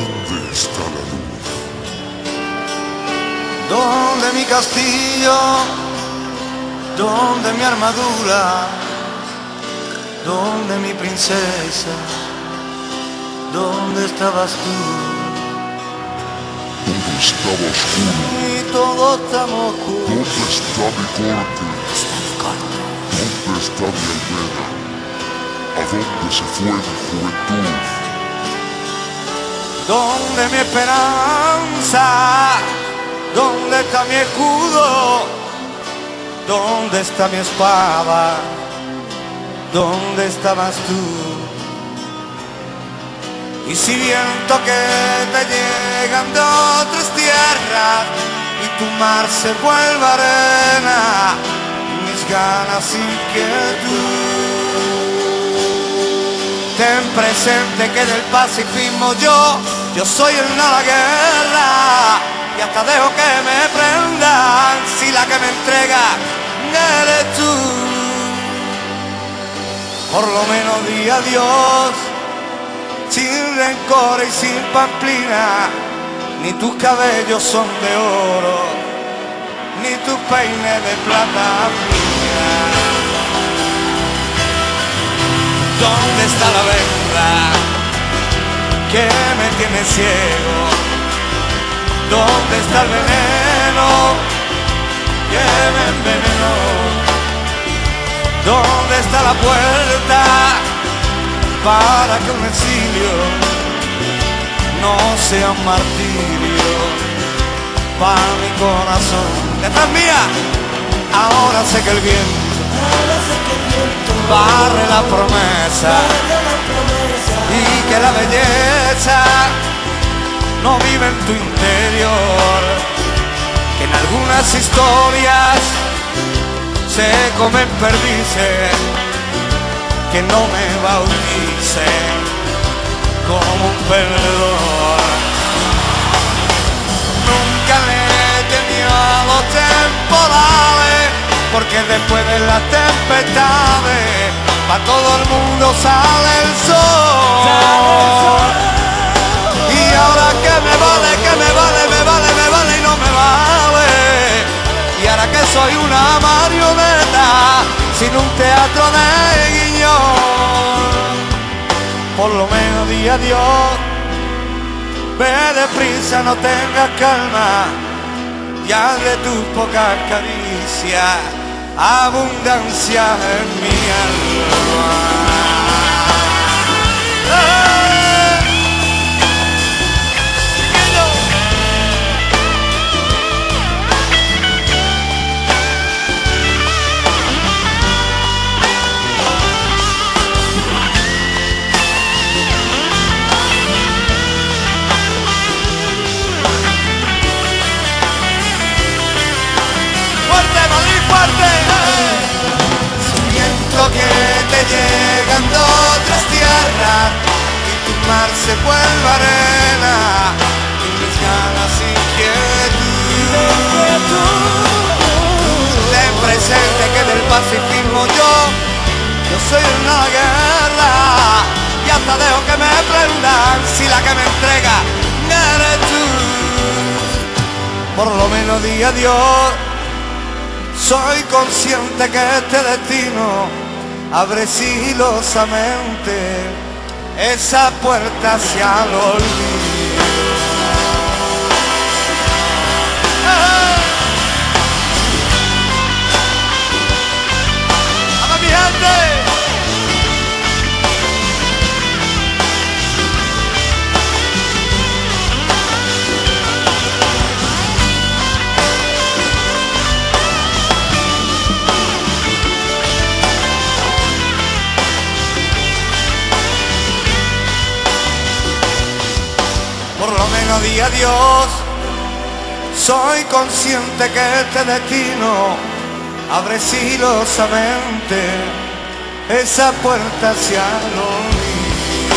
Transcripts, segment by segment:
¿Dónde está la luz? ¿Dónde mi castillo? ¿Dónde mi armadura? ¿Dónde mi princesa? ¿Dónde estabas tú? Todo estaba oscuro. Y todo estaba oscuro. ¿Dónde está mi corte? ¿Dónde está mi almena? ¿A dónde se fue mi juventud? ¿Dónde mi esperanza? ¿Dónde está mi escudo? ¿Dónde está mi espada? ¿Dónde estabas tú? Y si viento que te llegan de otras tierras y tu mar se vuelve arena, mis ganas inquietud. Ten presente que del pacifismo yo soy el no a la guerra, y hasta dejo que me prendan si la que me entrega eres tú. Por lo menos di adiós, sin rencor y sin pamplina, ni tus cabellos son de oro, ni tus peines de plata fina. ¿Dónde está la verdad que me tiene ciego? ¿Dónde está el veneno que me envenenó? ¿Dónde está la puerta para que un exilio no sea un martirio para mi corazón? Detrás mía, ahora sé que el viento barre la promesa y que la belleza no vive en tu interior, que en algunas historias se comen perdices, que no me bauticen como un perdedor. Nunca le temió a los temporales, porque después de las tempestades para todo el mundo sale el sol. Y ahora que me vale y no me vale. Y ahora que soy una marioneta sin un teatro de guiñón, por lo menos di adiós, ve deprisa, no tengas calma, ya de tus pocas caricias, abundancia en mi alma. Que te llegan de otras tierras y tu mar se vuelve arena y mis ganas inquietud. Ten presente que del pacifismo yo soy una guerra, y hasta dejo que me prendan si la que me entrega eres tú. Por lo menos di adiós, soy consciente que este destino abre sigilosamente esa puerta hacia el olvido. ¡Vamos, mi gente! Por lo menos di adiós, soy consciente que este destino abre sigilosamente esa puerta hacia el olvido.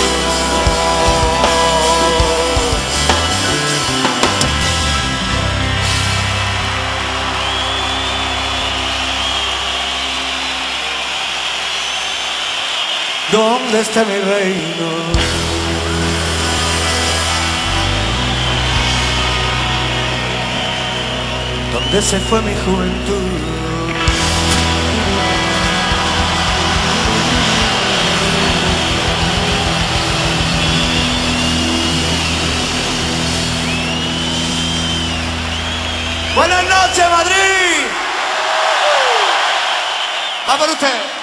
¿Dónde está mi reino? de ese fue mi juventud. Buenas noches, Madrid. Va por usted.